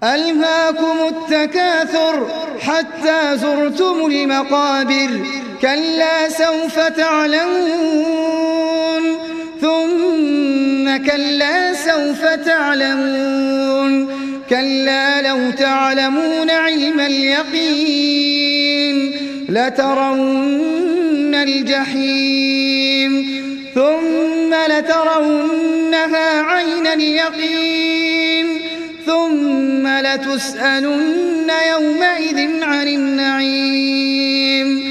ألهاكم التكاثر حتى زرتم المقابر كلا سوف تعلمون ثم كلا سوف تعلمون كلا لو تعلمون علم اليقين لترون الجحيم ثم لترونها عين اليقين ثم لتسألن يومئذ عن النعيم